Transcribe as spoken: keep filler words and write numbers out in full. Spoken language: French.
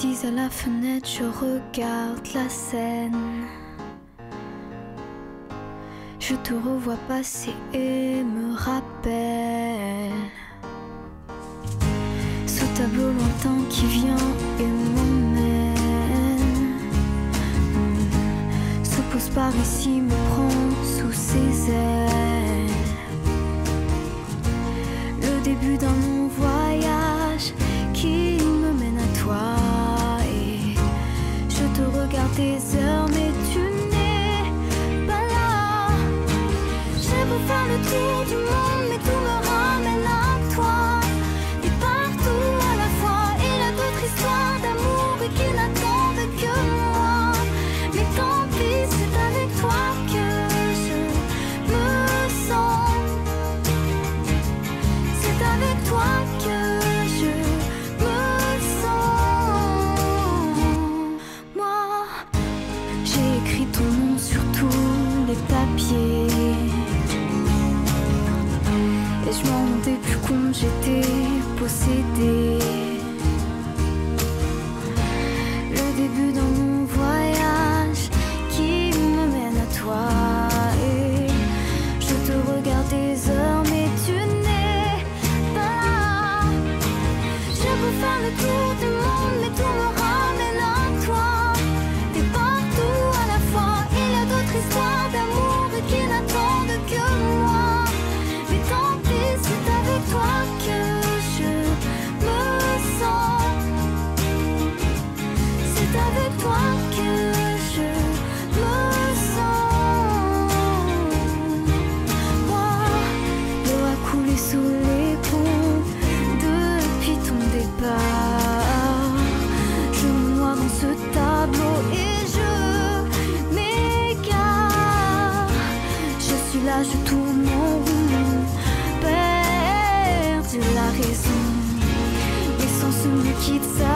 Assise à la fenêtre, je regarde la scène. Je te revois passer et me rappelle ce tableau lointain qui vient et m'emmène. mmh. Se pose par ici, me prend sous ses ailes. Le début d'un long voyage qui me mène à toi. Et je te regarde des heures, mais tu n'es pas là. Je veux faire le tour du monde, mais tout me ramène à toi. Et partout à la fois, il y a d'autres histoires d'amour et qui n'attendent que moi. Mais tant pis, c'est avec toi que je me sens. C'est avec toi que je me sens. Moi, j'ai écrit ton nom sur tous les papiers. Et je m'en rendais plus compte, j'étais possédée. Le début d'un long voyage qui me mène à toi. Et je te regarde des heures, mais tu n'es pas là. Je veux faire le tour du monde, mais tout me ramène à toi. T'es partout à la fois, il y a d'autres histoires d'amour qui n'attendent que moi. Mais tant pis, c'est avec toi que je me sens. C'est avec toi que je me sens. Moi, l'eau a coulé sous les ponts depuis ton départ. Je me noie dans ce tableau et je m'égare. Je suis là, je tourne en rond, perdu la raison. Les sens me quittent, ça